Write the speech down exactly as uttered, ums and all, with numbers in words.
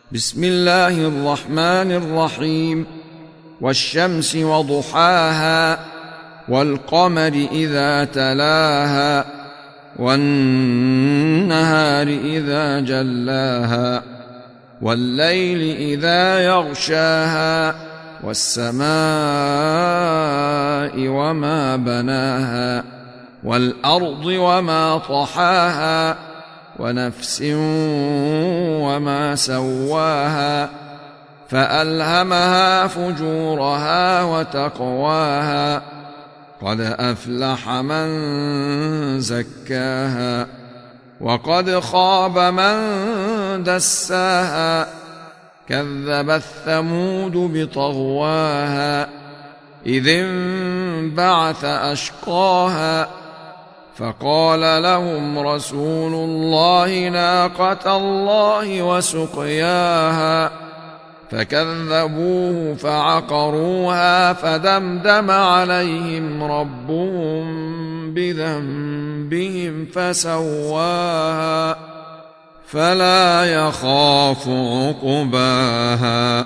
بسم الله الرحمن الرحيم. والشمس وضحاها والقمر إذا تلاها والنهار إذا جلاها والليل إذا يغشاها والسماء وما بناها والأرض وما طحاها ونفس وما سواها فألهمها فجورها وتقواها قد أفلح من زكاها وقد خاب من دساها كذبت ثمود بطغواها إذ انبعث أشقاها فقال لهم رسول الله ناقة الله وسقياها فكذبوه فعقروها فدمدم عليهم ربهم بذنبهم فسواها فلا يخاف عقباها.